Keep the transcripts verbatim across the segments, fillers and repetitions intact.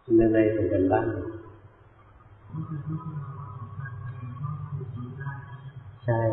ในในส่งกันบ้านใช่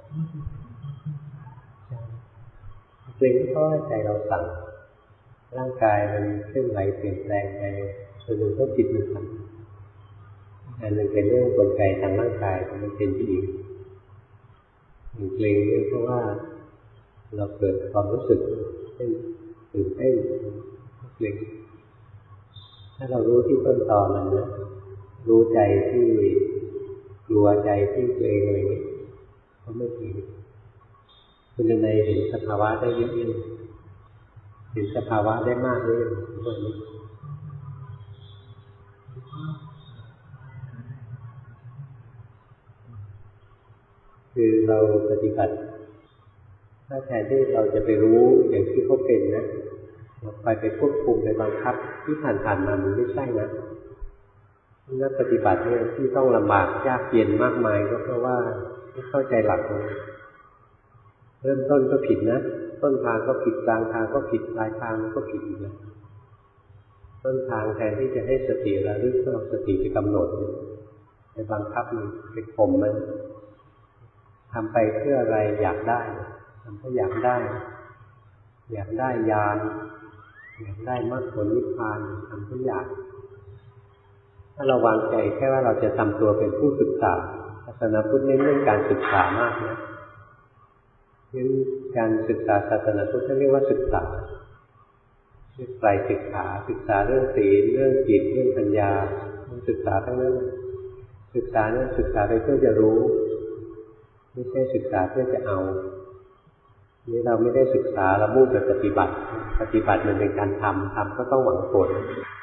เกรงเพราะใจเราสั่งร่างกายมันเคลื่อนไหวเปลี่ยนแปลงไปส่วนหนึ่งก็จิตมันสั่งอันหนึ่งเป็นเรื่องกลไกทางร่างกายมันเป็นที่อีกเกรงเพราะว่าเราเกิดความรู้สึกเช่นตื่นเต้นเกรงถ้าเรารู้ที่ต้นตอมันนะรู้ใจที่กลัวใจที่เกรงอะไรนี้ก็ไม่ถึงคุณในเห็นสภาวะได้เยอะๆเห็นสภาวะได้มากเลยพวกนี้คือเราปฏิบัติถ้าแทนที่เราจะไปรู้อย่างที่เขาเป็นนะเราไปไปควบคุมไปบังคับที่ผ่านๆมามันไม่ใช่นะนักปฏิบัติเนี่ยที่ต้องลำบากยากเย็นมากมายก็เพราะว่าไม่เข้าใจหลักเลยเริ่มต้นก็ผิดนะต้นทางก็ผิดกลางทางก็ผิดปลายทางก็ผิดอีกแล้วต้นทางแทนที่จะให้สติระลึกก็เอาสติไปกำหนดไปบังคับมันไปข่มมันทำไปเพื่ออะไรอยากได้ทำเพื่ออยากได้อยากได้ญาณอยากได้มรรคผลนิพพานทำเพื่ออยากถ้าเราวางใจแค่ว่าเราจะทำตัวเป็นผู้ศึกษาศาสนาพุทธเน้นเรื่องการศึกษามากนะเน้นการศึกษาศาสนาพุทธเรียกว่าศึกษาเรียกไตรศึกษาศึกษาเรื่องศีลเรื่องจิตเรื่องปัญญาศึกษาทั้งนั้นศึกษาเนี่ยศึกษาไปเพื่อจะรู้ไม่ใช่ศึกษาเพื่อจะเอานี่เราไม่ได้ศึกษาเรามุ่งแต่ปฏิบัติปฏิบัติมันเป็นการทำทำก็ต้องหวังผล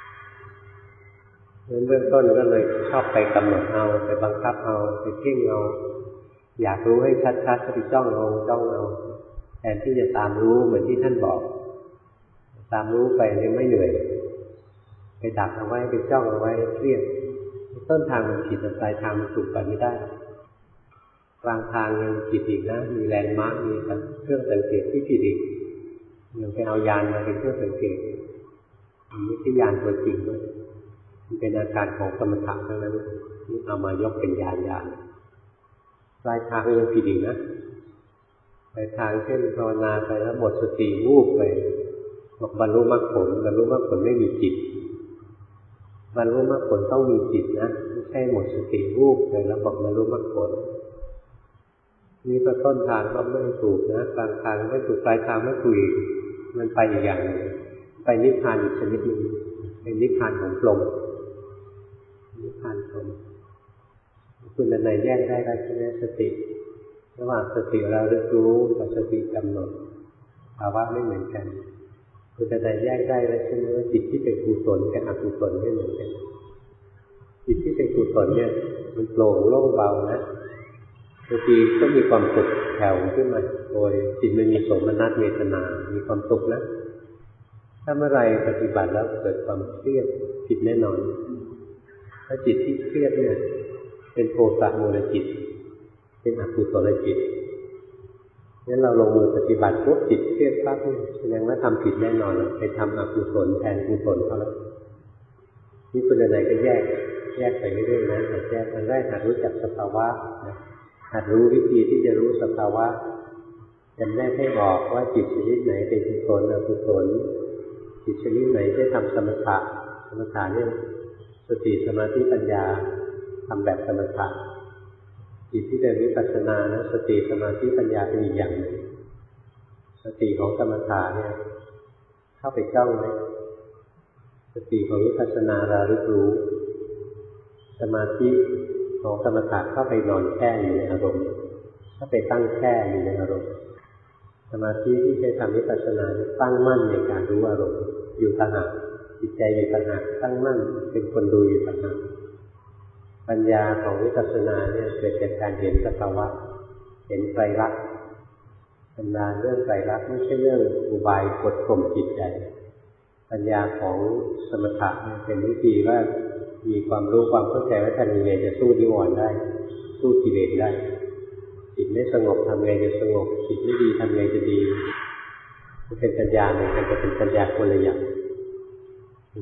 เรื่องต้นก็เลยชอบไปกำหนดเอาไปบังคับเอาไปเพ่งเอาอยากรู้ให้ชัดๆก็ไปจ้องเอาจ้องเอาแทนที่จะตามรู้เหมือนที่ท่านบอกตามรู้ไปเลยไม่เหนื่อยไปดักเอาไว้ไปจ้องเอาไว้เครียดต้นทางมันผิดแต่ปลายทางมันถูกไปไม่ได้กลางทางยังผิดอีกนะมีแลนด์มาร์คมีเครื่องสังเกตที่ผิดอีกยังไปเอายานมาเป็นเครื่องสังเกตมันไม่ใช่ยานตัวจริงด้วยมันเป็นอาการของสมถะทั้งนั้นนี่เอามายกเป็นยานยานปลายทางยังผิดอีกนะปลายทางเช่นภาวนาไปแล้วหมดสติวูบไปบอกบรรลุมรรคผลบรรลุมรรคผลไม่มีจิตบรรลุมรรคผลต้องมีจิตนะไม่ใช่หมดสติวูบไปแล้วบอกบรรลุมรรคผลนี่ก็ต้นทางก็ไม่ถูกนะกลางทางไม่ถูกปลายทางไม่ถูกมันไปอีกอย่างนึงไปนิพพานอีกชนิดนึงเป็นนิพพานของพรหมนิพพานพรหมคุณในแยกได้ได้ใช่ไหมสติระหว่างสติเราเรียนรู้กับสติกำหนดภาวะไม่เหมือนกันคุณในแยกได้แล้วใช่ไหมว่าจิตที่เป็นกุศลกับอกุศลไม่เหมือนกันจิตที่เป็นกุศลเนี่ยมันโปร่งโล่งเบานะบางทีก็มีความสุขแผ่วขึ้นมาโดยจิตมันมีโสมนัสเวทนามีความสุขนะถ้าเมื่อไรปฏิบัติแล้วเกิดความเครียดผิดแน่นอนถ้าจิตที่เครียดเนี่ยเป็นโทสะมูลจิตเป็นอกุศลจิตงั้นเราลงมือปฏิบัติปุ๊บจิตเครียดปั๊บแสดงว่าทำผิดแน่นอนไปทำอกุศลแทนกุศลเขาแล้วนี่คุณอะไรก็แยกแยกไปเรื่อยๆนะหัดแยกอันแรกหัดรู้จักสภาวะหัดรู้วิธีที่จะรู้สภาวะจำแนกให้ออกว่าจิตชนิดไหนเป็นกุศลอกุศลจิตชนิดไหนที่ทำสมถะสมถะเนี่ยสติสมาธิปัญญาทำแบบสมถะจิตที่เป็นวิปัสสนานะสติสมาธิปัญญาเป็นอีกอย่างหนึ่งสติของสมถะเนี่ยเข้าไปจ้องไว้สติของวิปัสสนาระลึกรู้สมาธิของสมถะเข้าไปนอนแช่อยู่ในอารมณ์เข้าไปตั้งแช่อยู่ในอารมณ์สมาธิที่ใช้ทำวิปัสสนาตั้งมั่นในการรู้อารมณ์อยู่ต่างหากจิตใจอยู่ต่างหากตั้งมั่นเป็นคนดูอยู่ต่างหากปัญญาของวิปัสสนาเนี่ยเกิดจากการเห็นสภาวะเห็นไตรลักษณ์ปัญญาเรื่องไตรลักษณ์ไม่ใช่เรื่องอุบายกดข่มจิตใจปัญญาของสมถะเป็นวิธีว่ามีความรู้ความเข้าใจว่าทำยังไงจะสู้นิวรณ์ได้สู้กิเลสได้จิตไม่สงบทำไงจะสงบจิตไม่ดีทำไงจะดีมันเป็นปัญญาเหมือนกันจะเป็นปัญญาคนละอย่าง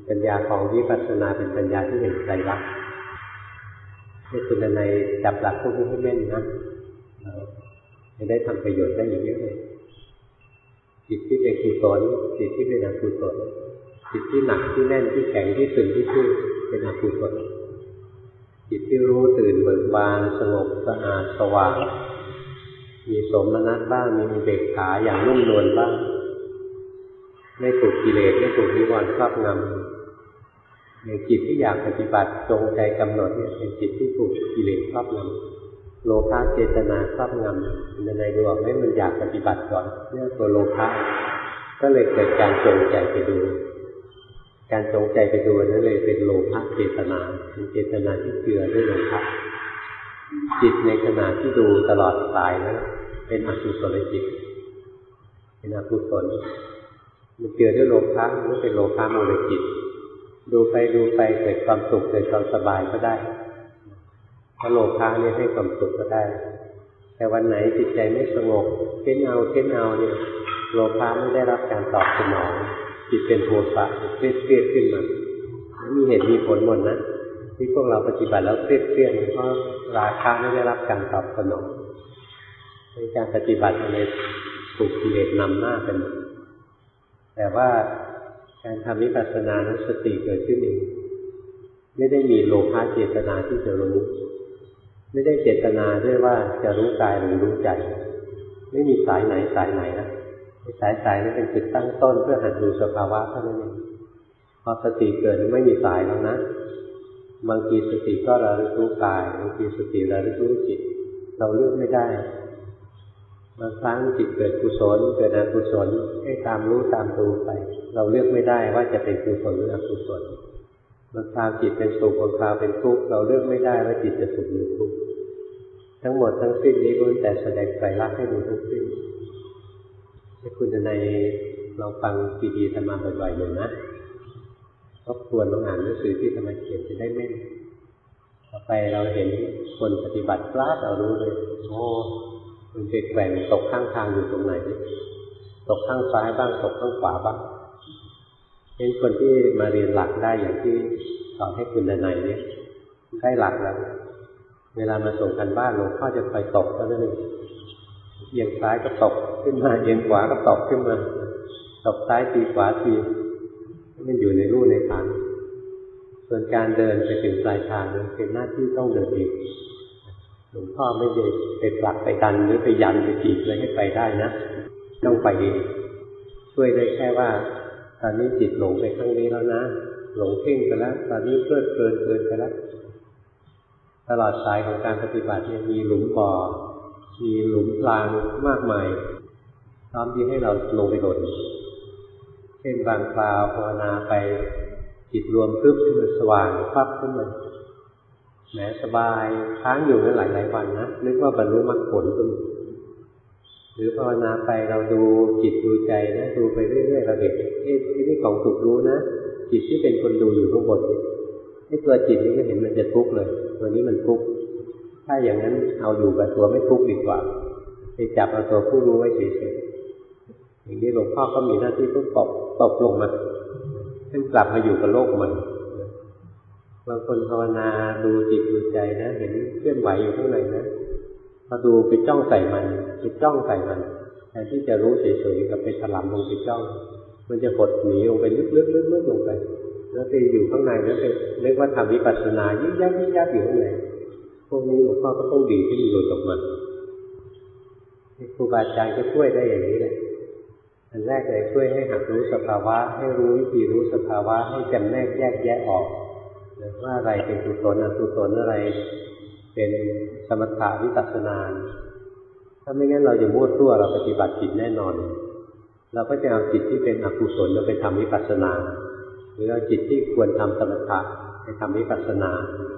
ปัญญาของวิปัสสนาเป็นปัญญาที่เห็นไตรลักษณ์ให้คุณในจับหลักพวกนี้ให้แม่นนะจะได้ทำประโยชน์ได้อีกเยอะเลยจิตที่เป็นกุศลจิตที่เป็นอกุศลจิตที่หนักที่แน่นที่แข็งที่ตึงที่ทื่อเป็นอกุศลจิตที่รู้ตื่นเบิกบานสงบสะอาดสว่างมีสมนัสบ้างมีอุเบกขาอย่างนุ่มนวลบ้างไม่ถูกกิเลสไม่ถูกนิวรณ์ครอบงำในจิตที่อยากปฏิบัติจงใจกำหนดเนี่ยเป็นจิตที่ถูกกิเลสครอบงำโลภะเจตนาครอบงำในในดวงให้มันอยากปฏิบัติก่อนเนี่ยตัวโลภะก็เลยเกิดการจงใจไปดูการจงใจไปดูนั้นเลยเป็นโลภะเจตนาเป็นเจตนาที่เจือด้วยโลภะจิตในขณะที่ดูตลอดสายนั้นเป็นอกุศลจิตเป็นอกุศลมันเจือด้วยโลภะมันเป็นโลภะมูลจิตดูไปดูไปเกิดความสุขเกิดความสบายก็ได้เพราะโลภะนี่ให้ความสุขก็ได้แต่วันไหนจิตใจไม่สงบเค้นเอาเค้นเอาเนี่ยโลภะไม่ได้รับการตอบสนองจิตเป็นโทสะเครียดเครียดขึ้นมามีเหตุมีผลหมดนะที่พวกเราปฏิบัติแล้วเครียดเครียดเพราะราคะไม่ได้รับการตอบสนองในการปฏิบัติอะไรถูกกิเลสนำหน้าเป็นแต่ว่าการทำวิปัสสนานั้นสติเกิดขึ้นเองไม่ได้มีโลภะเจตนาที่จะรู้ไม่ได้เจตนาด้วยว่าจะรู้กายหรือรู้ใจไม่มีสายไหนสายไหนนะสายสายนั้นเป็นจุดตั้งต้นเพื่อหัดดูสภาวะเท่านั้นเองพอสติเกิดไม่มีสายแล้วนะบางทีสติก็ระลึกรู้กายบางทีสติระลึกรู้จิตเราเลือกไม่ได้บางครั้งจิตเกิดกุศลเกิดอกุศลให้ตามรู้ตามดูไปเราเลือกไม่ได้ว่าจะเป็นกุศลหรืออกุศลบางคราวจิตเป็นสุขบางคราวเป็นทุกข์เราเลือกไม่ได้ว่าจิตจะสุขหรือทุกข์ทั้งหมดทั้งสิ้นนี้ล้วนแต่แสดงไตรลักษณ์ให้ดูทั้งสิ้นให้คุณในเราฟังซีดีธรรมะบ่อยๆหน่อยนะทบทวนลองอ่านหนังสือที่ธรรมะเขียนจะได้แม่นต่อไปเราเห็นคนปฏิบัติกล้าเรารู้เลยโอ้มันเปลี่ยนแปลงตกข้างทางอยู่ตรงไหนตกข้างซ้ายบ้างตกข้างขวาบ้างเป็นคนที่มาเรียนหลักได้อย่างที่สอนให้คุณในในเนี่ยได้หลักแล้วเวลามาส่งกันบ้านหลวงพ่อจะคอยตกก็นั่นเองเอียงซ้ายก็ตกขึ้นมาเอียงขวาก็ตกขึ้นมาตกซ้ายทีขวาทีมันอยู่ในรูในทางส่วนการเดินไปถึงปลายทางนั้นเป็นหน้าที่ต้องเดินเองหลวงพ่อไม่ได้ไปผลักไปดันหรือไปยันไปจีบอะไรให้ไปได้นะต้องไปเองช่วยได้แค่ว่าตอนนี้จิตหลงไปข้างนี้แล้วนะหลงเพ่งไปแล้วตอนนี้เพลิดเพลินเกินไปแล้วตลอดสายของการปฏิบัติเนี่ยมีหลุมบ่อมีหลุมพรางมากมายพร้อมที่ให้เราลงไปโดดเช่นบางคราวภาวนาไปจิตรวมปึ๊บขึ้นมาสว่างปั๊บขึ้นมาแหมสบายค้างอยู่นั่นหลายหลายวันนะนึกว่าบรรลุมรรคผลก็มีหรือภาวนาไปเราดูจิตดูใจนะดูไปเรื่อยๆเราเห็นเอ๊ะนี่ของถูกรู้นะจิตที่เป็นคนดูอยู่ข้างบนไอ้ตัวจิตนี้ก็เห็นมันจะทุกข์เลยตัวนี้มันทุกข์ถ้าอย่างนั้นเอาอยู่กับตัวไม่ทุกข์ดีกว่าไปจับเอาตัวผู้รู้ไว้เฉยๆอย่างนี้หลวงพ่อก็มีหน้าที่ต้องตกตกลงมาให้กลับมาอยู่กับโลกมันบางคนภาวนาดูจิตดูใจนะเห็นเคลื่อนไหวอยู่ข้างในนะพอดูไปจ้องใส่มันไปจ้องใส่มันแทนที่จะรู้เฉยๆกับไปถลำลงไปจ้องมันจะหดหนีลงไปลึกๆๆลงไปแล้วไปอยู่ข้างในแล้วไปเรียกว่าทำวิปัสสนายิ่งยับยิ่งยับอยู่ข้างในพวกนี้หลวงพ่อก็ต้องดีที่มีอยู่กับมันครูบาอาจารย์ก็ช่วยได้อย่างนี้เลยอันแรกเลยช่วยให้หัดรู้สภาวะให้รู้วิธีรู้สภาวะให้จำแนกแยกแยะออกว่าอะไรเป็นกุศลอกุศลอะไรเป็นสมถะวิปัสสนาถ้าไม่งั้นเราจะมั่วตัวเราปฏิบัติผิดแน่นอนเราก็จะเอาจิตที่เป็นอกุศลเราไปทำวิปัสสนาหรือเอาจิตที่ควรทำสมถะไปทำวิปัสสนา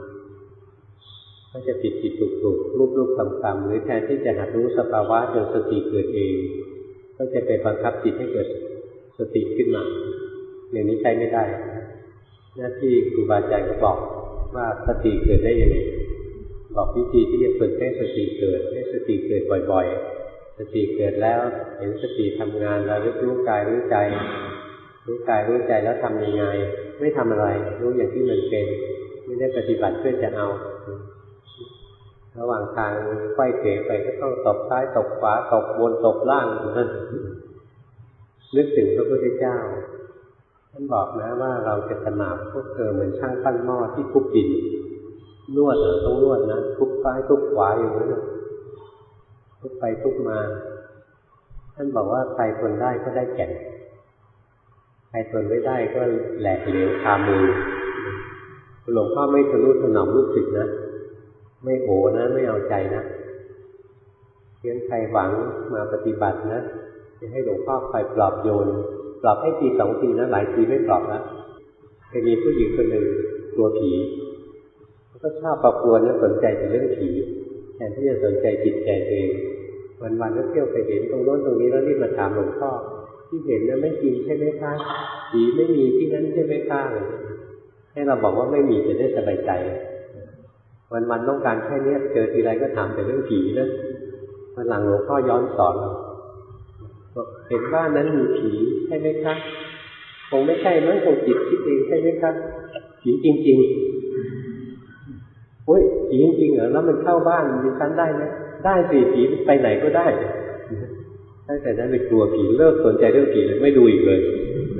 ก็จะผิดผิดถูกถูกรูปรูปคำคำหรือแทนที่จะหัดรู้สภาวะจนสติเกิดเองก็จะไปบังคับจิตให้เกิดสติขึ้นมาอย่างนี้ใช้ไม่ได้หน้าที่ครูบาอาจารย์ก็บอกว่าสติเกิดได้ยังไงบอกวิธีที่จะฝึกให้สติเกิดให้สติเกิดบ่อยๆสติเกิดแล้วเห็นสติทำงานแล้วรู้กายรู้ใจรู้กายรู้ใจแล้วทำยังไงไม่ทำอะไรรู้อย่างที่มันเป็นไม่ได้ปฏิบัติเพื่อจะเอาระหว่างทางไขว้เขวไปก็ต้องตบซ้ายตบขวาตบบนตบล่างนั่นนึกถึงพระพุทธเจ้าท่านบอกนะว่าเราจะขนาบพวกเธอเหมือนช่างปั้นหม้อที่ทุบดินนวดต้องนวดนะทุบซ้ายทุบขวาอยู่นั่นทุบไปทุบมาท่านบอกว่าใครทนได้ก็ได้แก่นใครทนไม่ได้ก็แหลกเหลวคามือหลวงพ่อไม่ทะนุถนอมลูกศิษย์นะไม่โหนะไม่เอาใจนะเพียงใครหวังมาปฏิบัตินะจะให้หลวงพ่อคอยปลอบโยนปลอบให้ทีสองทีนะหลายทีไม่ปลอบนะเคยมีผู้หญิงคนหนึ่งกลัวผีก็ชอบประกวดแล้วสนใจแต่เรื่องผีแทนที่จะสนใจจิตใจตัวเองวันๆก็เที่ยวไปเห็นตรงโน้นตรงนี้แล้วรีบมาถามหลวงพ่อที่เห็นนั้นไม่จริงใช่ไหมคะผีไม่มีที่นั้นใช่ไหมคะให้เราบอกว่าไม่มีจะได้สบายใจวันๆต้องการแค่นี้เจอทีไรก็ถามแต่เรื่องผีนะวันหลังหลวงพ่อย้อนสอนเราเห็นบ้านนั้นมีผีใช่ไหมคะคงไม่ใช่มั้งคงจิตคิดเองใช่ไหมคะผีจริงๆโอ้ยผีจริงๆเหรอแล้วมันเข้าบ้านดิฉันได้ไหมได้สิผีไปไหนก็ได้ตั้งแต่นั้นเลยกลัวผีเลิกสนใจเรื่องผีเลยไม่ดูอีกเลย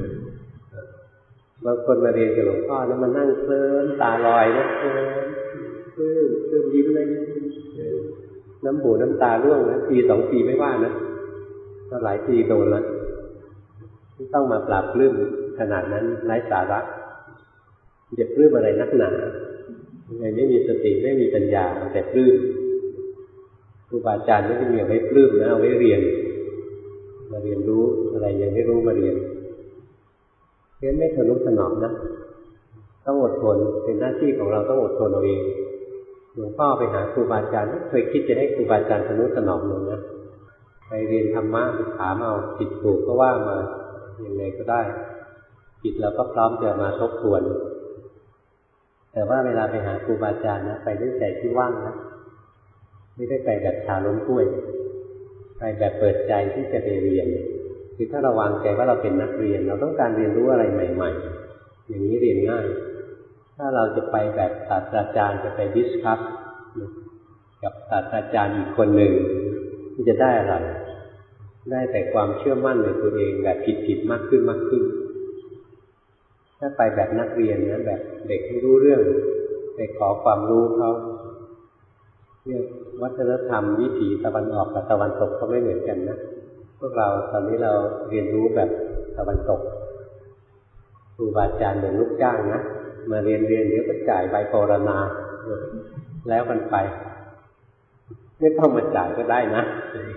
บางคนมาเรียนกับหลวงพ่อแล้วมานั่งเคลิ้มตาลอยนะเคลิ้มเคลิ้มเคลิ้มยิ้มเลยน้ำหูน้ำตาร่วงนะทีสองทีไม่ว่านะก็หลายทีโดนแล้วต้องมาปราบปลื้มขนาดนั้นไร้สาระจะปลื้มอะไรนักหนายังไงไม่มีสติไม่มีปัญญาแต่ปลื้มครูบาอาจารย์ไม่ได้มีเอาไว้ปลื้มนะเอาไว้เรียนมาเรียนรู้อะไรยังไม่รู้มาเรียนเรียนไม่ทะนุถนอมนะต้องอดทนเป็นหน้าที่ของเราต้องอดทนเอาเองหลวงพ่อไปหาครูบาอาจารย์ไม่เคยคิดจะให้ครูบาอาจารย์ทะนุถนอมเลยนะไปเรียนธรรมะถามเอาผิดถูกก็ว่ามาอย่างไรก็ได้ผิดเราก็พร้อมจะมาทบทวนแต่ว่าเวลาไปหาครูบาอาจารย์นะไปด้วยใจที่ว่างนะไม่ได้ไปแบบชาล้มกล้วยไปแบบเปิดใจที่จะไปเรียนคือถ้าเราวางใจว่าเราเป็นนักเรียนเราต้องการเรียนรู้อะไรใหม่ๆอย่างนี้เรียนง่ายถ้าเราจะไปแบบศาสตราจารย์จะไปดิสคัสกับศาสตราจารย์อีกคนหนึ่งที่จะได้อะไรได้แต่ความเชื่อมั่นในตัวเองแบบผิดๆมากขึ้นมากขึ้นถ้าไปแบบนักเรียนนะแบบเด็กไม่รู้เรื่องไปขอความรู้เขาเนี่ยวัฒนธรรมวิถีตะวันออกกับตะวันตกเขาไม่เหมือนกันนะพวกเราตอนนี้เราเรียนรู้แบบตะวันตกครูบาอาจารย์เหมือนลูกจ้างนะมาเรียนเรียนเดี๋ยวก็จ่ายใบปรณาแล้วกันไปไม่ต้องมาจ่ายก็ได้นะ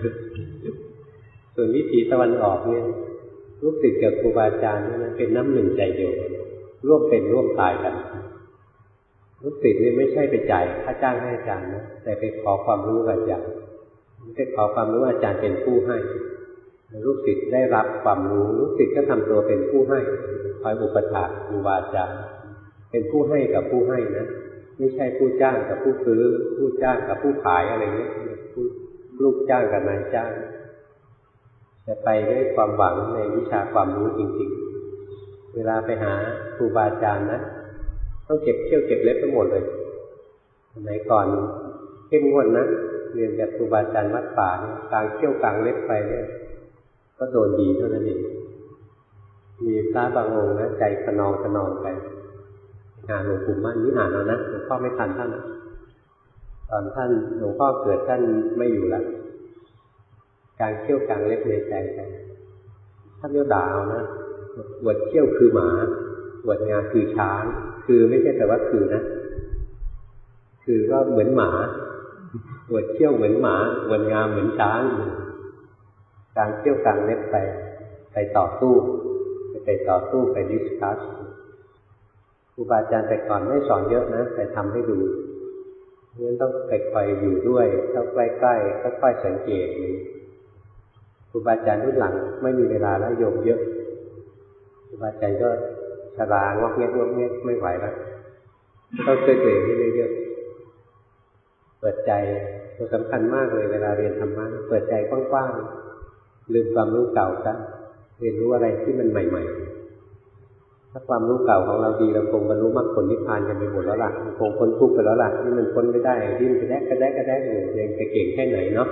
ส่วนวิถีตะวันออกเนี่ยลูกศิษย์กับครูบาอาจารย์นี่เป็นน้ำหนึ่งใจเดียวร่วมเป็นร่วมตายกันลูกศิษย์นี่ไม่ใช่ไปจ่ายค่าจ้างให้อาจารย์นะแต่ไปขอความรู้กับอาจารย์ไม่ใช่ขอความรู้อาจารย์เป็นผู้ให้ลูกศิษย์ได้รับความรู้ลูกศิษย์ก็ทำตัวเป็นผู้ให้คอยอุปถากครูบาอาจารย์เป็นผู้ให้กับผู้ให้นะไม่ใช่ผู้จ้างกับผู้ซื้อผู้จ้างกับผู้ขายอะไรเงี้ยลูกจ้างกับนายจ้างจะไปด้วยความหวังในวิชาความรู้จริงๆเวลาไปหาครูบาอาจารย์นะต้องเก็บเขี้ยวเก็บเล็บทั้งหมดเลยสมัยก่อนเข้มงวดนะเรียนจากครูบาอาจารย์วัดป่ากลางเขี้ยวกลางเล็บไปเนี่ยก็โดนดีเท่านั้นเองมีพระบางองค์นะใจขนองขนองไปหาหลวงปู่มั่นนี่หาเอานะหลวงพ่อไม่ทันท่านตอนท่านหลวงพ่อเกิดท่านไม่อยู่แล้วกลางเขี้ยวกลางเล็บในใจไปท่านก็ด่าเอานะอวดเขี้ยวคือหมาอวดงาคือช้างคือไม่ใช่แต่ว่าคือนะคือก็เหมือนหมาอวดเขี้ยวเหมือนหมาอวดงาเหมือนช้างกลางเขี้ยวกลางเล็บไปไปต่อสู้ไปต่อสู้ไปดิสคัสครูบาอาจารย์แต่ก่อนไม่สอนเยอะนะแต่ทำให้ดูเพราะฉะนั้นต้องไปคอยอยู่ด้วยเข้าใกล้ๆค่อยๆสังเกตครูบาอาจารย์รุ่นหลังไม่มีเวลาแล้วโยมเยอะครูบาอาจารย์ก็ชรางอกแงกงอกแงกไม่ไหวแล้วต้องช่วยตัวเองให้เยอะๆเปิดใจตัวสำคัญมากเลยเวลาเรียนธรรมะเปิดใจกว้างๆลืมความรู้เก่าซะเรียนรู้อะไรที่มันใหม่ๆถ้าความรู้เก่าของเราดีเราคงบรรลุมรรคผลนิพพานกันไปหมดแล้วล่ะคงพ้นทุกข์ไปแล้วล่ะนี่มันพ้นไม่ได้ดิ้นกระแดกกระแดกกระแดกอยู่ยังจะเก่งแค่ไหนเนาะ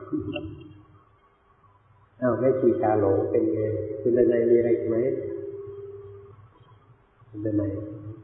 อ้าวแม่ชีกาหลงเป็นไงคุณดนัยมีอะไรไหมคุณดนัย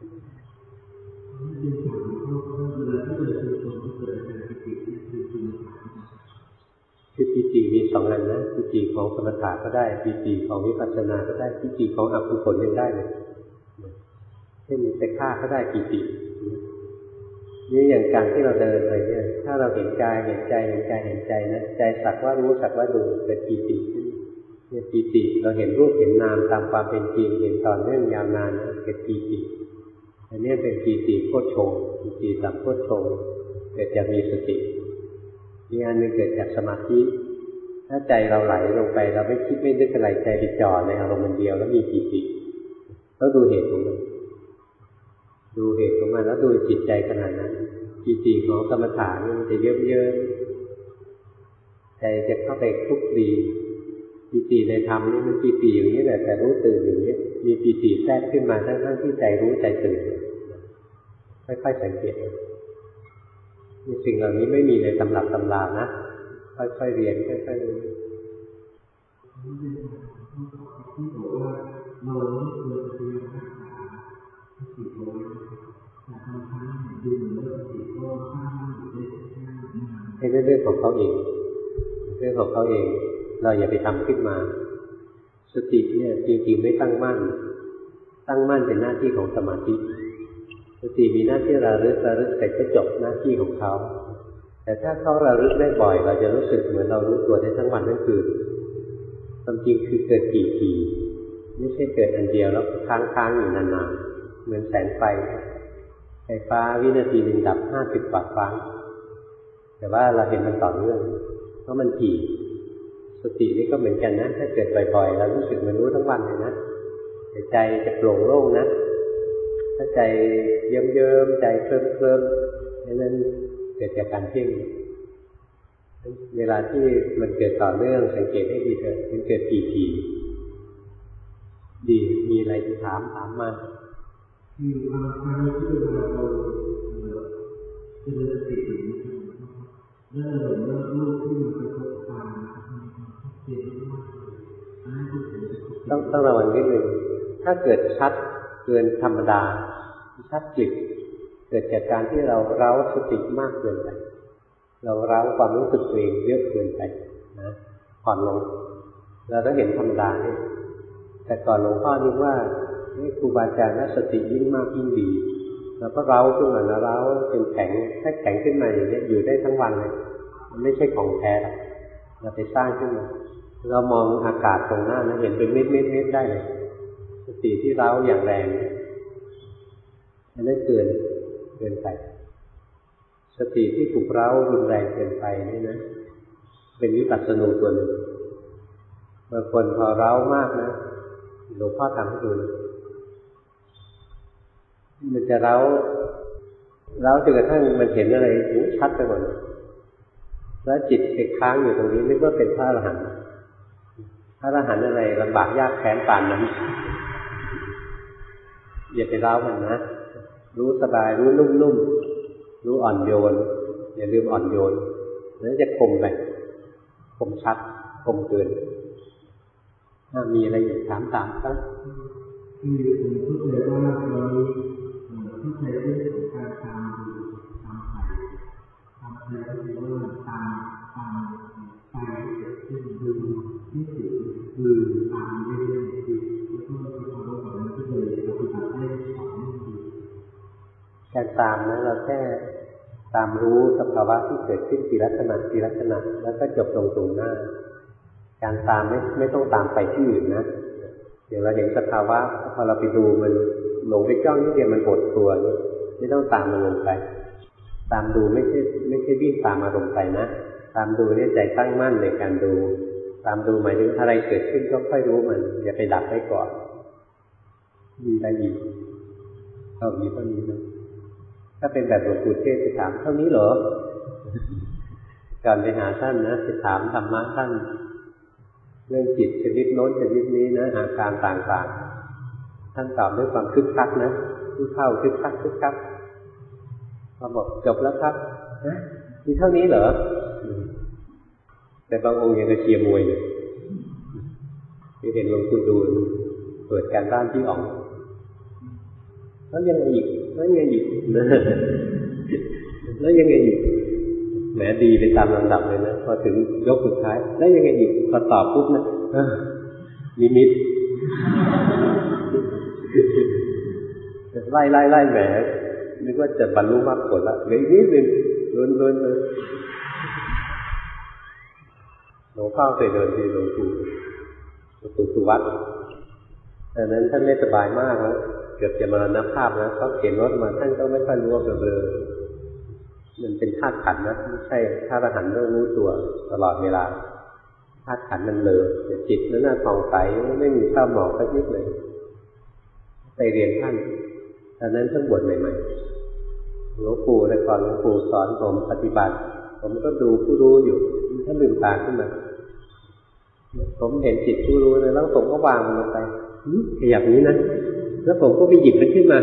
คือปีติมีสองอันนะปีติของสมถะก็ได้ปีติของวิปัสสนาก็ได้ปีติของอกุศลยังได้เลยเช่นไปฆ่าก็ได้ปีตินี่อย่างการที่เราเดินไปเนี่ยถ้าเราเห็นกายเห็นใจเห็นกายเห็นใจนะใจสักว่ารู้สักว่าดูเป็นปีติเนี่ยปีติเราเห็นรูปเห็นนามตามความเป็นจริงเห็นต่อเนื่องยาวนานนะเป็นปีติอันนี้เป็นปีติโคชฌงค์ปีติสัมโพชฌงค์เกิดจากมีสติอีกอันหนึ่งเกิดจากสมาธิถ้าใจเราไหลลงไปเราไม่คิดไม่นึกอะไรใจไปจ่อในอารมณ์เดียวแล้วมีปีติต้องดูเหตุของมันดูเหตุของมันแล้วดูจิตใจขนาดนั้นปีติของกรรมฐานมันจะเยิ้มเยิ้มใจจะเข้าไปคลุกคลีปีติในธรรมนี่มันปีติอย่างนี้แหละแต่รู้ตื่นอย่างนี้มีปีติแทรกขึ้นมาทั้งๆที่ใจรู้ใจตื่นค่อยๆสังเกตมีสิ่งเหล่านี้ไม่มีในตำรับตำรานะค่อยๆเรียนค่อยๆรู้ที่บอกว่าเราไม่ควรจะพยายามรักษาสติเอาไว้แต่บางครั้งดูเหมือนว่าสติก็ข้ามอยู่ได้แค่เรื่องของเขาเองเรื่องของเขาเองเราอย่าไปทำขึ้นมาสติเนี่ยจริงๆไม่ตั้งมั่นตั้งมั่นเป็นหน้าที่ของสมาธิสติมีหน้าที่ระลึกระลึกแต่ก็จบหน้าที่ของเขาแต่ถ้าเขาระลึกได้บ่อยเราจะรู้สึกเหมือนเรารู้ตัวได้ทั้งวันทั้งคืนความจริงคือเกิดถี่ๆไม่ใช่เกิดอันเดียวแล้วค้างๆอยู่นานๆเหมือนแสงไฟไฟฟ้าวินาทีหนึ่งดับห้าสิบกว่าครั้งแต่ว่าเราเห็นมันต่อเนื่องเพราะมันถี่สตินี่ก็เหมือนกันนะถ้าเกิดบ่อยๆเรารู้สึกมันรู้ทั้งวันเลยนะแต่ใจจะโปร่งโล่งนะถ้าใจเยิ้มๆใจเคลิ้มๆนั้นเกิดจากการเพ่งเวลาที่มันเกิดต่อเนื่องสังเกตให้ดีเถอะมันเกิดถี่ๆดีมีอะไรจะถามถามมาคือบางครั้งที่เราเราเจริญสติอยู่แล้วเราเห็นว่ารูปที่มันกระทบตาเห็นว่าอันนั้นก็ถือต้องต้องระวังนิดนึงถ้าเกิดชัดเกินธรรมดาชัดกลิบเกิดจากการที่เราเร้าสติมากเกินไปเราเร้าความรู้สึกตัวเองเยอะเกินไปนะผ่อนลงเราต้องเห็นธรรมดาเนี่ยแต่ก่อนหลวงพ่อนึกว่านี่ครูบาอาจารย์น่าสติยิ่งมากยิ่งดีเราก็เร้าขึ้นมานะเร้าเป็นแข็งถ้าแข็งขึ้นมาอย่างนี้อยู่ได้ทั้งวันเลยมันไม่ใช่ของแท้เราไปสร้างขึ้นมาเรามองอากาศตรงหน้านะเห็นเป็นเม็ดเม็ดเม็ดได้เลยสติที่เร้าอย่างแรงอันนั้นเกินเกินไปสติที่ถูกเร้ารุนแรงเกินไปนี่นะเป็นวิปัสสนูตัวหนึ่งบางคนพอเร้ามากนะหลวงพ่อทำให้ดูนะมันจะเร้าเร้าจนกระทั่งมันเห็นอะไรชัดไปหมดแล้วจิตไปค้างอยู่ตรงนี้นึกว่าเป็นพระอรหันต์พระอรหันต์อะไรลำบากยากแค้นปานนั้นอย่าไปเร้ามันนะรู้สบายรู้นุ่มๆรู้อ่อนโยนอย่าลืมอ่อนโยนแล้วจะคมไปคมชัดคมเกินถ้ามีอะไรอยากถามตามครับคือผมเข้าใจว่าเราเข้าใจเรื่องของการตามดูตามไปตามไปก็คือว่าตามตามไปเกิดขึ้นดูที่สุดคือตามเรื่อยๆคือแล้วก็พอเราแบบนั้นก็เลยปฏิบัติได้สองการตามนะเราแค่ตามรู้สภาวะที่เกิดขึ้นทีละขณะทีละขณะแล้วก็จบลงตรงหน้าการตามไม่ไม่ต้องตามไปที่อื่นนะอย่างเราเห็นสภาวะพอเราไปดูมันหลงไปจ้องนิดเดียวมันหดตัวไม่ต้องตามมันลงไปตามดูไม่ใช่ไม่ใช่วิ่งตามอารมณ์ไปนะตามดูเนี่ยใจตั้งมั่นในการดูตามดูหมายถึงอะไรเกิดขึ้นก็ค่อยรู้มันอย่าไปดับไว้ก่อนมีอะไรอีกเอามีเท่านี้นะถ้าเป็นแบบหลวงปู่เทศจะถามเท่านี้เหรอก่อนไปหาท่านนะจะถามธรรมะท่านเรื่องจิตชนิดโน้นชนิดนี้นะอาการต่างๆท่านตอบด้วยความคึกคักนะผู้เฒ่าคึกคักคึกคักพอบอกจบแล้วครับฮะมีเท่านี้เหรอแต่บางองค์ยังจะเชียร์มวยอยู่ที่เห็นหลวงปู่ดูลเปิดการบ้านที่ออกแล้วยังไงอีกแล้วยังไงอีกแล้วยังไงอีกแหมดีไปตามลำดับเลยนะพอถึงยกสุดท้ายแล้วยังไงอีกพอตอบปุ๊บนะนิมิตไล่ไล่ไล่แหมนึกว่าจะบรรลุมรรคผลละเหลืออีกนิดนึงล้นล้นเลยหลวงพ่อเคยเดินที่หลวงปู่หลวงปู่สุวัตตอนนั้นท่านไม่สบายมากแล้วเกือบจะมรณภาพนะเขาเข็นรถมาท่านก็ไม่ค่อยรู้ว่าเบลอมันเป็นธาตุขันธ์นะไม่ใช่ธาตุขันธ์ต้องรู้ตัวตลอดเวลาธาตุขันธ์มันเลอแต่จิตนั้นน่ะผ่องใสไม่มีข้าวหมอกสักนิดเลยไปเรียนท่านตอนนั้นเพิ่งบวชใหม่ๆหลวงปู่แต่ก่อนหลวงปู่สอนผมปฏิบัติผมก็ดูผู้รู้อยู่ท่านลืมตาขึ้นมาผมเห็นจิตผู้รู้เลยแล้วผมก็วางมันลงไปขยับนี้นะแล้วผมก็ไปหยิบมันขึ้นมา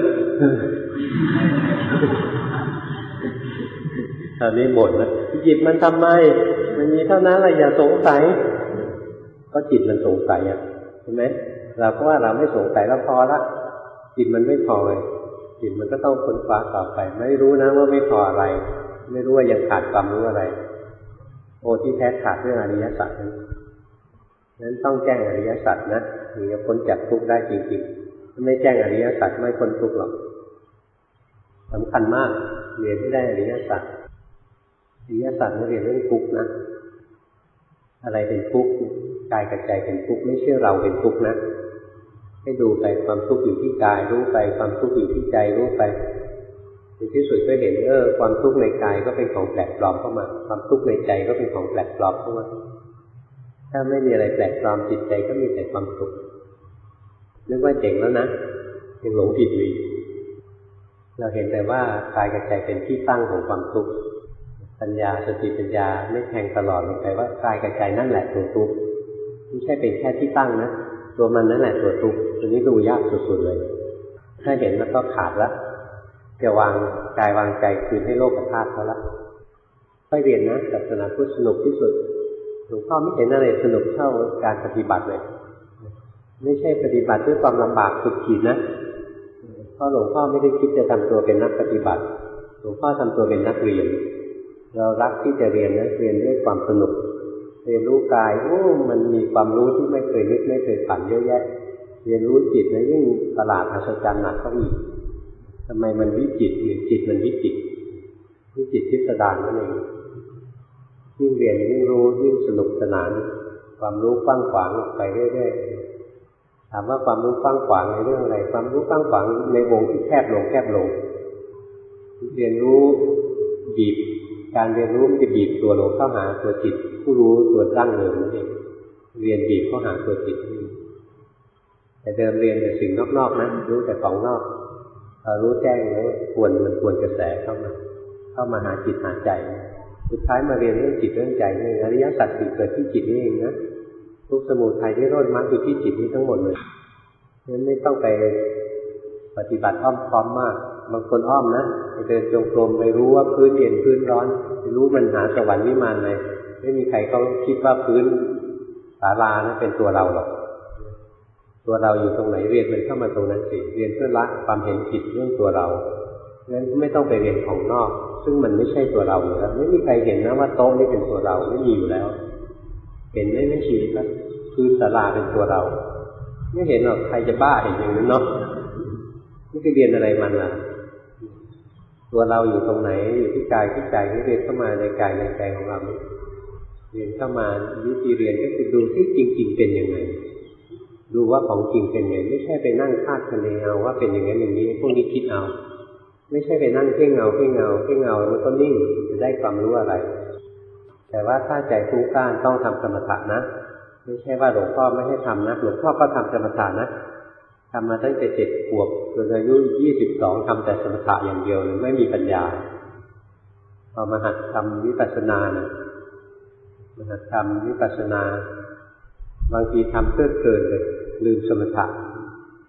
ตอนนี้บ่นแล้วหยิบมันทำไมมันมีเท่านั้นแหละอย่าสงสัยก็จิตมันสงสัยอ่ะเห็นไหมเราก็ว่าเราไม่สงสัยแล้วพอละจิตมันไม่พอเลยจิตมันก็ต้องค้นคว้าต่อไปไม่รู้นะว่าไม่พออะไรไม่รู้ว่ายังขาดความรู้อะไรโอ้ที่แท้ขาดเรื่องอริยสัจนั้นต้องแจ้งอริยสัจนะถึงจะพ้นจากทุกข์ได้จริงๆถ้าไม่แจ้งอริยสัจไม่พ้นทุกข์หรอกสำคัญมากเรียนให้ได้อริยสัจอริยสัจไม่เรียนเรื่องทุกข์นะอะไรเป็นทุกข์กายกับใจเป็นทุกข์ไม่ใช่เราเป็นทุกข์นะให้ดูไปความทุกข์อยู่ที่กายรู้ไปความทุกข์อยู่ที่ใจรู้ไปในที่สุดก็เห็นเออความทุกข์ในกายก็เป็นของแปลกปลอมเข้ามาความทุกข์ในใจก็เป็นของแปลกปลอมเข้ามาถ้าไม่มีอะไรแปลกปลอมจิตใจก็มีแต่ความสุขนึกว่าเจ๋งแล้วนะยังหลงผิดอยู่เราเห็นแต่ว่ากายกับใจเป็นที่ตั้งของความทุกข์ปัญญาสติปัญญาไม่แทงตลอดลงไปว่ากายกับใจนั่นแหละตัวทุกข์ไม่ใช่เป็นแค่ที่ตั้งนะตัวมันนั่นแหละตัวทุกข์ตัวนี้ดูยากสุดๆเลยถ้าเห็นมันก็ขาดละจะวางกายวางใจคืนให้โลกธาตุเขาละค่อยเรียนนะศาสนาพุทธสนุกที่สุดหลวงพ่อไม่เห็นอะไรสนุกเท่าการปฏิบัติเลยไม่ใช่ปฏิบัติด้วยความลำบากสุดขีดนะเพราะหลวงพ่อไม่ได้คิดจะทำตัวเป็นนักปฏิบัติหลวงพ่อทำตัวเป็นนักเรียนเรารักที่จะเรียนนะเรียนด้วยความสนุกเรียนรู้กายโอ้มันมีความรู้ที่ไม่เคยนึกไม่เคยฝันเยอะแยะเรียนรู้จิตนะยิ่งประหลาดอัศจรรย์หนักเข้าอีกทำไมมันวิจิตรจิตมันวิจิตรวิจิตรพิสดารนั่นเองยิ่งเรียนยิ่งรู้ยิ่งสนุกสนานความรู้กว้างขวางออกไปเรื่อยๆถามว่าความรู้กว้างขวางในเรื่องอะไรความรู้กว้างขวางในวงที่แคบลงแคบลงเรียนรู้บีบการเรียนรู้มันจะบีบตัวลงเข้าหาตัวจิตผู้รู้ตัวตั้งเดิมนั่นเองเรียนบีบเข้าหาตัวจิตแต่เดิมเรียนแต่สิ่งนอกๆนะรู้แต่ของนอกพอรู้แจ้งแล้วควรมันควรกระแสเข้ามาเข้ามาหาจิตหาใจสุดท้ายมาเรียนเรื่องจิตเรื่องใจนี่อริยสัจสี่เกิดที่จิตนี่เองนะทุกสมุทัยนิโรธมรรคอยู่ที่จิตนี้ทั้งหมดเลยงั้นไม่ต้องไปปฏิบัติอ้อมค้อมมากบางคนอ้อมนะไปเดินจงกรมไปรู้ว่าพื้นเย็นพื้นร้อนไปรู้มันหาสวรรค์วิมานไหนไม่มีใครเขาคิดว่าพื้นศาลานั้นเป็นตัวเราหรอกตัวเราอยู่ตรงไหนเรียนมันเข้ามาตรงนั้นสิเรียนเพื่อละความเห็นผิดเรื่องตัวเรางั้นไม่ต้องไปเรียนของนอกซึ่งมันไม่ใช่ตัวเราอยู่แล้วไม่มีใครเห็นนะว่าโต๊ะนี่เป็นตัวเราไม่มีอยู่แล้วเห็นไม่ไม่ชี้ครับพื้นศาลาเป็นตัวเราไม่เห็นหรอกใครจะบ้าเห็นอย่างนั้นเนาะไม่ไปเรียนอะไรมันล่ะตัวเราอยู่ตรงไหนอยู่ที่กายที่ใจให้เรียนเข้ามาในกายในใจของเราเรียนเข้ามาวิธีเรียนก็คือดูที่จริงๆเป็นยังไงดูว่าของจริงเป็นยังไงไม่ใช่ไปนั่งคาดคะเนเอาว่าเป็นอย่างนั้นอย่างนี้พวกนี้คิดเอาไม่ใช่ไปนั่งเพ่งเงาเพ่งเงาเพ่งเงาแล้วก็นิ่งจะได้ความรู้อะไรแต่ว่าถ้าใจฟุ้งซ่านต้องทำสมถะนะไม่ใช่ว่าหลวงพ่อไม่ให้ทำนะหลวงพ่อก็ทำสมถะนะทำมาตั้งแต่เจ็ดขวบจนอายุยี่สิบสองทำแต่สมถะอย่างเดียวเลยไม่มีปัญญาพอมาหัดทำวิปัสสนานะมาหัดทำวิปัสสนาบางทีทำเพื่อเกินเลยลืมสมถะ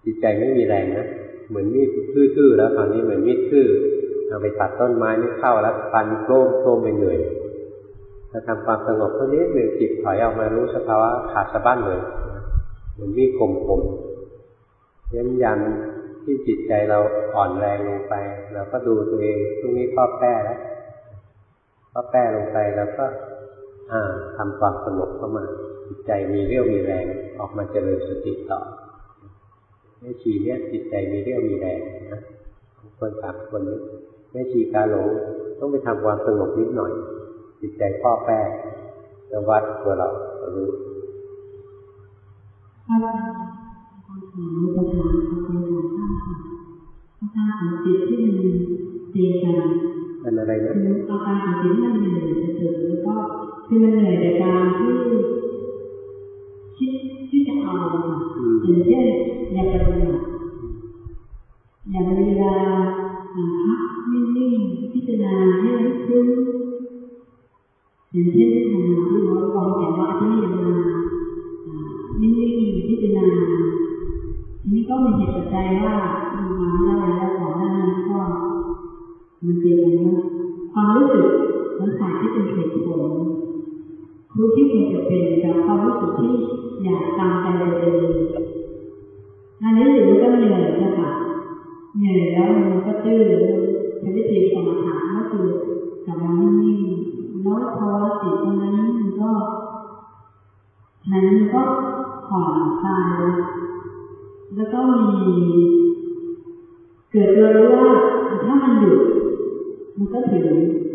จิตใจไม่มีแรงนะเหมือนมีดทื่อๆแล้วตอนนี้เหมือนมีดทื่อเอาไปตัดต้นไม้ไม่เข้าแล้วฟันโครมโครมไปเหนื่อยถ้าทำความสงบเท่านี้หนึ่งจิตถอยออกมารู้สภาวะขาดสะบั้นเลยเหมือนมีดคมๆยันยันที่จิตใจเราอ่อนแรงลงไปเราก็ดูตัวเองตรงนี้ข้อแป้แล้วข้อแป้ลงไปแล้วก็อ่าทำความสงบเข้ามาจิตใจมีเรี่ยวมีแรงออกมาเจริญสติต่อแม่ชีเนี่ยจิตใจมีเรี่ยวมีแรงนะคนสามคนนี้แม่ชีกาหลงต้องไปทำความสงบนิดหน่อยจิตใจข้อแป้จะวัดตัวเรารู้ถ้าว่าความสงบประธานความเป็นของข้าค่ะอาการของจิตที่มันเตียกันเป็นอะไรนะอาการของจิตมันเหนื่อยจะเกิดแล้วก็คือมันเหนื่อยแต่การที่คิดที่จะเอาอย่างเช่นอยากจะเป็นอย่างเวลาพักนิ่งๆพิจารณาให้รู้อย่างเช่นทำงานที่เราวางแผนว่าที่นี่ทำงานนิ่งๆพิจารณาทีนี้ก็มีเหตุปัจจัยว่ามาได้แล้วก่อนหน้านั้นก็มันเจอกันว่าความรู้สึกมันขาดที่เป็นเหตุผลรู้ที่ควรจะเป็นกับความรู้สึกที่อยากตามใจตัวเองอันนี้อยู่ก็เหนื่อยนะคะเหนื่อยแล้วมันก็ตื้อใช้วิธีกรรมฐานก็คือกำลังนิ่งๆแล้วพอจิตตรงนั้นมันก็นั้นก็ผ่อนคลายแล้วก็มีเกิดตัวรู้ว่าถ้ามันหยุดมันก็ถึง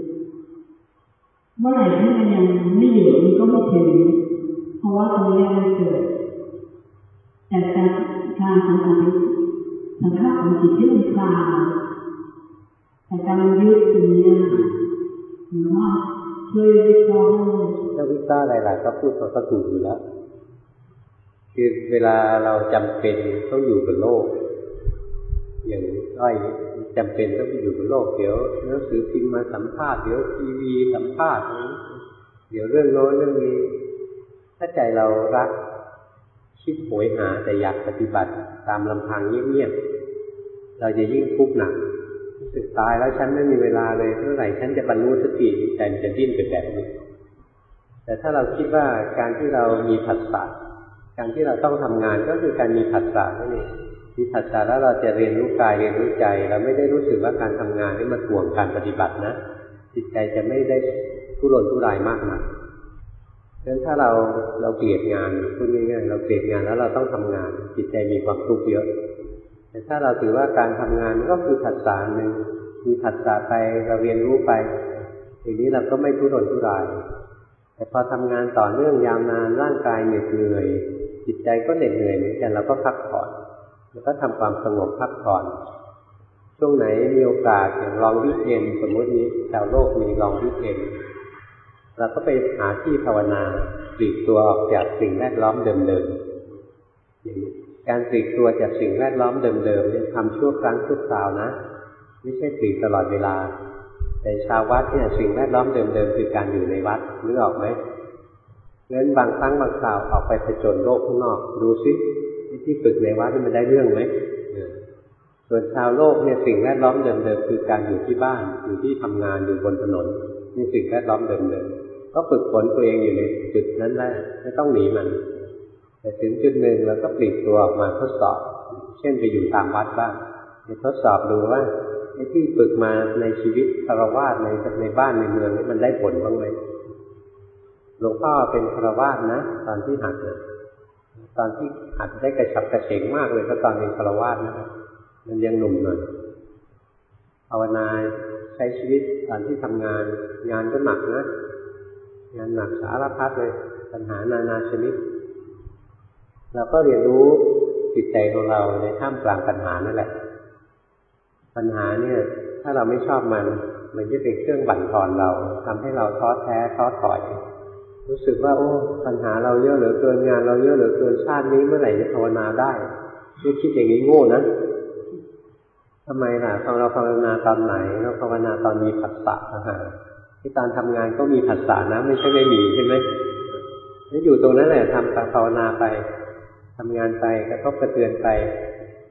เมื่อไหร่ที่มันยังไม่หยุดมันก็ไม่ถึงเพราะว่าตรงนี้มันเกิดแต่การการสังขารสังขารของจิตที่มันคลายแต่การยึดตรงนี้หรือว่าช่วยวิเคราะห์ถ้าวิเคราะห์อะไรๆก็พูดก็ถูกอยู่แล้วคือเวลาเราจำเป็นต้องอยู่กับโลกอย่างอ้อยจำเป็นต้องอยู่กับโลกเดี๋ยวหนังสือพิมพ์มาสัมภาษณ์เดี๋ยวทีวีสัมภาษณ์เดี๋ยวเรื่องโน้นเรื่องนี้ถ้าใจเรารักคิดโหยหาแต่อยากปฏิบัติตามลำพังเงียบๆเราจะยิ่งทุกข์หนักรู้สึกตายแล้วฉันไม่มีเวลาเลยเมื่อไหร่ฉันจะบรรลุสักทีใจจะดิ้นไปแบบนี้แต่ถ้าเราคิดว่าการที่เรามีผัสสะการที่เราต้องทำงานก็คือการมีผัสสะนั่นเองมีผัสสะแล้วเราจะเรียนรู้กายเรียนรู้ใจเราไม่ได้รู้สึกว่าการทำงานนี่มันห่วงการปฏิบัตินะจิตใจจะไม่ได้ทุรนทุรายมากนักดังนั้นถ้าเราเราเกลียดงานพูดง่ายๆเราเกลียดงานแล้วเราต้องทำงานจิตใจมีความทุกข์เยอะแต่ถ้าเราถือว่าการทำงานก็คือผัสสะหนึ่งมีผัสสะไปเราเรียนรู้ไปทีนี้เราก็ไม่ทุรนทุรายแต่พอทำงานต่อเนื่องยาวนานร่างกายเหนื่อยจิตใจก็เหน็ดเหนื่อยเหมือนกันเราก็พักผ่อนแล้วก็ทำความสงบพักผ่อนช่วงไหนมีโอกาสอย่างลองวิเอนสมมตินี้ชาวโลกมีลองวิเอนเราก็ไปหาที่ภาวนาปลีกตัวออกจากสิ่งแวดล้อมเดิมๆอย่างนี้การปลีกตัวจากสิ่งแวดล้อมเดิมๆเนี่ยทำชั่วครั้งชั่วคราวนะไม่ใช่ปลีกตลอดเวลาแต่ชาววัดเนี่ยสิ่งแวดล้อมเดิมๆคือการอยู่ในวัดนึกออกไหมเพราะฉะนั้นบางครั้งบางคราวออกไปผจญโลกข้างนอกดูซิที่ฝึกในวัดมันได้เรื่องไหมส่วนชาวโลกเนี่ยสิ่งแวดล้อมเดิมๆคือการอยู่ที่บ้านอยู่ที่ทำงานอยู่บนถนนนี่สิ่งแวดล้อมเดิมๆก็ฝึกฝนตัวเองอยู่ในจุดนั้นได้ไม่ต้องหนีมันแต่ถึงจุดหนึ่งเราก็ปลีกตัวออกมาทดสอบเช่นไปอยู่ตามวัดบ้างไปทดสอบดูว่าไอ้ที่ฝึกมาในชีวิตฆราวาสในในบ้านในเมืองนี่มันได้ผลบ้างไหมหลวงพ่อเป็นฆราวาสนะตอนที่หัดนะตอนที่หัดได้กระฉับกระเฉงมากเลยก็ตอนเป็นฆราวาสนะครับมันยังหนุ่มหน่อยภาวนาใช้ชีวิตตอนที่ทำงานงานก็หนักนะงานหนักสารพัดเลยปัญหานานาชนิดเราก็เรียนรู้จิตใจของเราในท่ามกลางปัญหานั่นแหละปัญหาเนี่ยถ้าเราไม่ชอบมันมันจะเป็นเครื่องบั่นทอนเราทำให้เราท้อแท้ท้อถอยรู้สึกว่าโอ้ปัญหาเราเยอะเหลือเกินงานเราเยอะเหลือเกินชาตินี้เมื่อไหร่จะภาวนาได้ไม่คิดอย่างนี้โง่นะทำไมล่ะตอนเราภาวนาตอนไหนเราภาวนาตอนมีผัสสะนะฮะที่ตอนทำงานก็มีผัสสะนะไม่ใช่ไม่มีใช่ไหมแล้วอยู่ตรงนั้นแหละทำภาวนาไปทำงานไปกระทบกระเทือนไป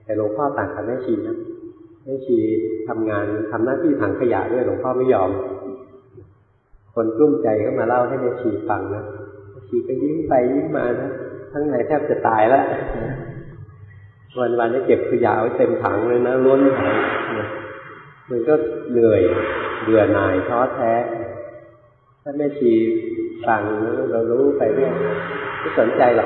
แต่หลวงพ่อต่างกับแม่ชีนะแม่ชีทำงานทำหน้าที่ถังขยะด้วยหลวงพ่อไม่ยอมคนกลุ้มใจก็มาเล่าให้แม่ชีฟังนะแม่ชีก็ยิ้มไปยิ้มมานะทั้งในแทบจะตายแล้ววันวันนี้เก็บขยะไว้เต็มถังเลยนะล้นถังมันก็เหนื่อยเบื่อหน่ายท้อแท้ถ้าแม่ชีฟังเรารู้ไปเรื่อยไม่สนใจหรอก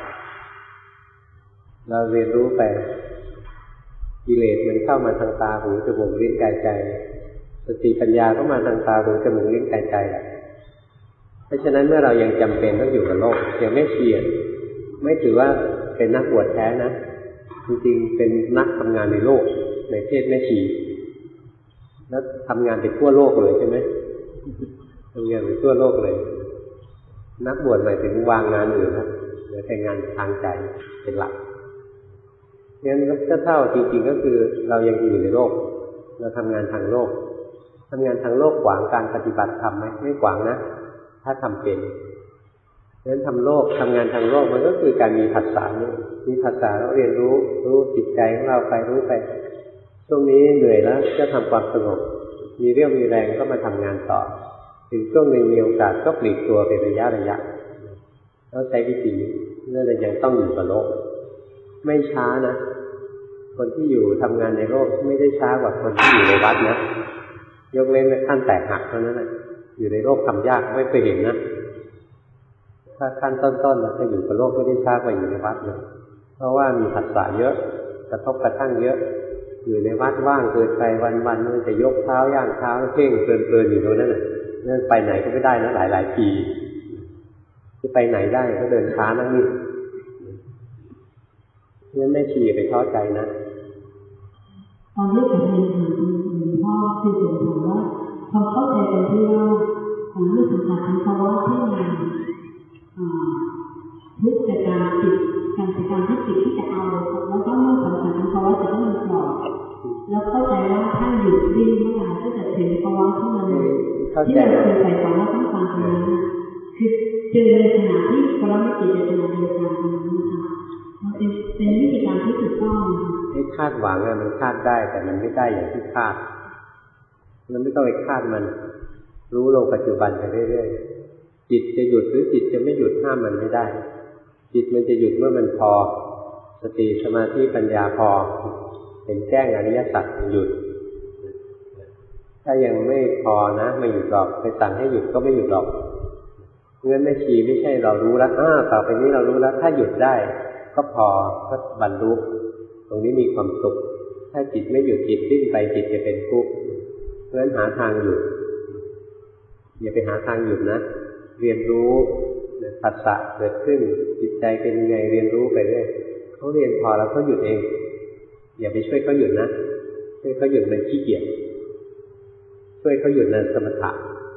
เราเรียนรู้ไปกิเลสมันเข้ามาทางตาหูจมูกลิ้นกายใจสติปัญญาก็มาทางตาหูจมูกลิ้นกายใจแหละเพราะฉะนั้นเมื่อเรายังจำเป็นต้องอยู่กับโลกยังไม่เชียร์ไม่ถือว่าเป็นนักบวชแท้นะจริงๆเป็นนักทำงานในโลกในเพศแม่ชีแล้วทำงานไปทั่วโลกเลยใช่ไหมทำงานไปทั่วโลกเลยนักบวชหมายถึงวางงานอื่นนะเหลือแต่งานทางใจเป็นหลักงั้นก็เท่าจริงๆก็คือเรายังอยู่ในโลกเราทำงานทางโลกทำงานทางโลกขวางการปฏิบัติธรรมไหมไม่ขวางนะถ้าทำเป็นงั้นทำโลกทำงานทางโลกมันก็คือการมีภาษาเนี่ยมีภาษาแล้วเรียนรู้รู้จิตใจของเราไปรู้ไปช่วงนี้เหนื่อยแล้วจะทำความสงบมีเรี่ยวมีแรงก็มาทำงานต่อถึงช่วงหนึ่งมีโอกาสก็ปลีกตัวเป็นระยะระยะแล้วใช้วิธีนี้เมื่อเรายังต้องอยู่กับโลกไม่ช้านะคนที่อยู่ทำงานในโลกไม่ได้ช้ากว่าคนที่อยู่ในวัดนะยกเว้นขั้นแตกหักเท่านั้นแหละอยู่ในโลกทำยากไม่เคยเห็นนะถ้าขั้นต้นๆเราจะอยู่กับโลกไม่ได้ช้ากว่าอยู่ในวัดเลยเพราะว่ามีภาษาเยอะกระทบกระทั่งเยอะอยู่ในวัดว่างเกินไปวันๆมันจะยกเท้าย่างเท้าเพ่งเพลินๆอยู่ตรงนั้นน่ะนั่นไปไหนก็ไม่ได้นะหลายๆปีที่ไปไหนได้ก็เดินช้านั่งนี่งั้นไม่ชีไปท้อใจนะตอนที่ผมเรียนถามหลวงพ่อคือผมถามว่าเขาเข้าใจกันที่ว่าเรื่องสังขารเป็นภาวะที่มันทุกจากการจิตการจากการที่จิตที่จะเอาแล้วก็เมื่อสังขารเป็นภาวะจะต้องมันปล่อยแล้วเข้าใจว่าถ้าหยุดดิ้นเมื่อไหร่ก็จะถึงภาวะที่มันที่เราเคยใส่ฝันว่าต้องการตรงนั้นคือเจอในขณะที่พลังจิตในขณะเดียวกันตรงนั้นนะคะมันเป็นเป็นวิธีการที่ถูกต้องไอ้คาดหวังอะมันคาดได้แต่มันไม่ได้อย่างที่คาดมันไม่ต้องไปคาดมันรู้ลงปัจจุบันไปเรื่อยๆจิตจะหยุดหรือจิตจะไม่หยุดห้ามมันไม่ได้จิตมันจะหยุดเมื่อมันพอสติสมาธิปัญญาพอเห็นแจ้งอริยสัจหยุดถ้ายังไม่พอนะไม่หยุดหรอกไปสั่งให้หยุดก็ไม่หยุดหรอกเงื่อนไม่ชีไม่ใช่เรารู้แล้วอ้าต่อไปนี้เรารู้แล้วถ้าหยุดได้ก็พอก็บรรลุตรงนี้มีความสุขถ้าจิตไม่หยุดจิตดิ้นไปจิตจะเป็นทุกข์เพราะฉะนั้นหาทางหยุดอย่าไปหาทางหยุดนะเรียนรู้ปัสสะเกิดขึ้นจิตใจเป็นยังไงเรียนรู้ไปเรื่อยเขาเรียนพอแล้วเขาหยุดเองอย่าไปช่วยเขาหยุดนะช่วยเขาหยุดมันขี้เกียจช่วยเขาหยุดในสมถะ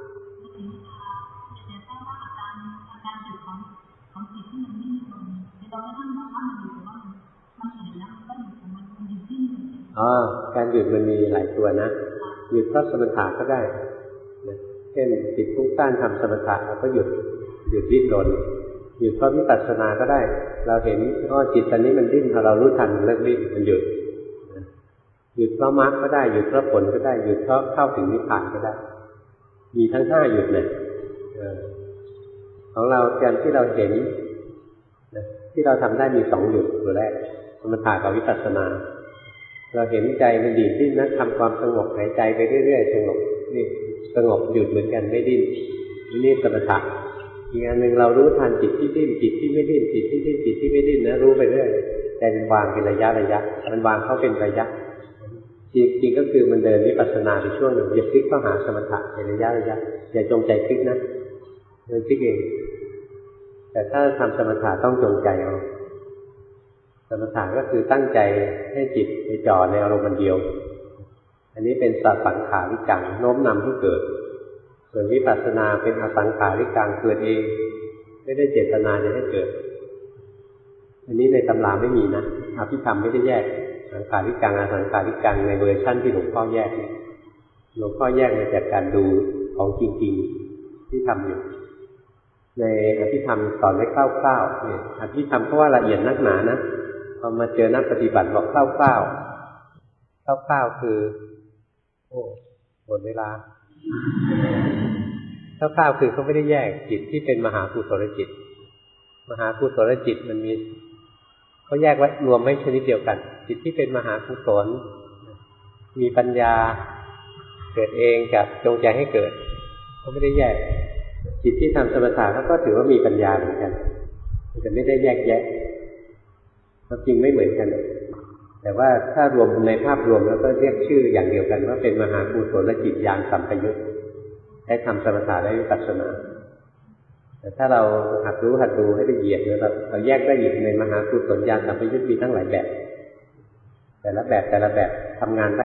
อ๋อการหยุดมันมีหลายตัวนะหยุดเพราะสมถะก็ได้นะเช่นจิตฟุ้งซ่านทำสมถะเราก็หยุดหยุดดิ้นรนหยุดเพราะวิปัสสนาก็ได้เราเห็นว่าจิตตอนนี้มันดิ้นพอเรารู้ทันเลิกดิ้นมันหยุดหยุดเพราะมรรคก็ได้หยุดเพราะผลก็ได้หยุดเพราะเข้าถึงนิพพานก็ได้มีทั้งห้าหยุดเนี่ยของเราการที่เราเห็นที่เราทำได้มีสองหยุดตัวแรกสมถะกับวิปัสสนาเราเห็นใจมันดีดดิ้นนะทำความสงบหายใจไปเรื่อยๆสงบนี่สงบหยุดเหมือนกันไม่ดิ้นนี่สมถะอีกอันหนึ่งเรารู้ทันจิตที่ดิ้นจิตที่ไม่ดิ้นจิตที่ดิ้นจิตที่ไม่ดิ้นนะรู้ไปเรื่อยแต่มันวางเป็นระยะระยะมันวางเข้าเป็นระยะจริงๆก็คือมันเดินวิปัสสนาในช่วงหนึ่งอย่าพลิกเข้าหาสมถะในระยะระยะอย่าจงใจพลิกนะเดินพลิกเองแต่ถ้าทำสมถะต้องจงใจเอาสมถะก็คือตั้งใจให้จิตไปจ่อในอารมณ์เดียวอันนี้เป็นสังขาริกังโน้มนำให้เกิดส่วนวิปัสสนาเป็นอสังขาริกังเกิดเองไม่ได้เจตนาจะให้เกิดอันนี้ในตำราไม่มีนะอภิธรรมไม่ได้แยกสังขาริกังอสังขาริกังในเวอร์ชั่นที่หลวงพ่อแยกเนี่ยหลวงพ่อแยกมาจากการดูของจริงๆที่ทำอยู่ในอภิธรรมสอนไว้คร่าวๆเนี่ยอภิธรรมเพราะว่าละเอียดนักหนานะพอมาเจอนักปฏิบัติบอกคร่าวๆคร่าวๆคือโอ้หมดเวลาคร่าวๆคือเขาไม่ได้แยกจิตที่เป็นมหากุศลจิตมหากุศลจิตมันมีเขาแยกไว้รวมไว้ชนิดเดียวกันจิตที่เป็นมหากุศลมีปัญญาเกิดเองกับจงใจให้เกิดเขาไม่ได้แยกจิตที่ทำสมถะเขาก็ถือว่ามีปัญญาเหมือนกันแต่ไม่ได้แยกแยะความจริงไม่เหมือนกันแต่ว่าถ้ารวมในภาพรวมแล้วก็เรียกชื่ออย่างเดียวกันว่าเป็นมหากุศลจิตญาณสัมปยุตได้ทำสมถะและวิปัสสนาแต่ถ้าเราหัดรู้หัดดูให้ละเอียดเนี่ยเราเราแยกได้อีกในมหากุศลญาณสัมปยุตมีตั้งหลายแบบแต่ละแบบแต่ละแบบทำงานได้